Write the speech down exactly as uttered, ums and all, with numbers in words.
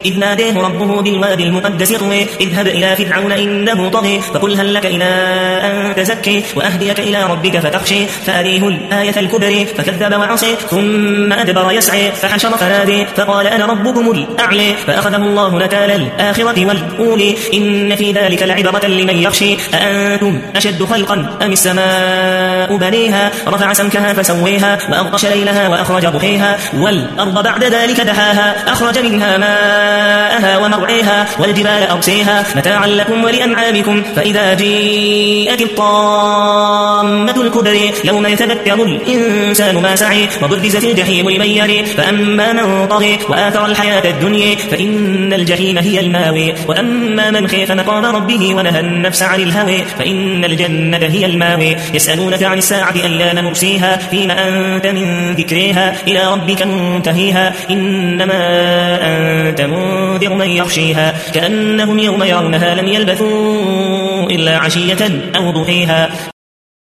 إذ ناديه ربه بالوادي المقدس طوي اذهب إلى فرعون إنه طغي فقل هل لك إلى أن تزكي وأهديك إلى ربك فتخشي فأريه الآية الكبرى فكذب وعصي ثم أدبر يسعي فحشر فنادي فقال أنا ربكم الأعلى فأخذه الله نكال الآخرة والأولى إن في ذلك لعبرة لمن يخشي أأنتم أشد خلقا أم السماء بنيها رفع سمكها فسويها وأغطش ليلها وأخرج ضحيها والأرض بعد ذلك دحاها أخرج منها ماءها ومرعيها والجبال أرسيها متاعا لكم ولأنعامكم فإذا جيءت الطامة الكبرى يوم يتذكر الإنسان ما سعي وبرزت الجحيم لمن يري فأما من طغي وآثر الحياة الدنيا فإن الجحيم هي الماوي وأما من خيف مقام ربه ونهى النفس عن الهوى فإن الجنة هي الماوي يسألونك عن الساعة أيان مرسيها فيما أنت من ذكرها إلى ربك منتهيها إنما أنت منذر من يخشيها كأنهم يوم يرونها لم يلبثوا إلا عشية أو ضحيها.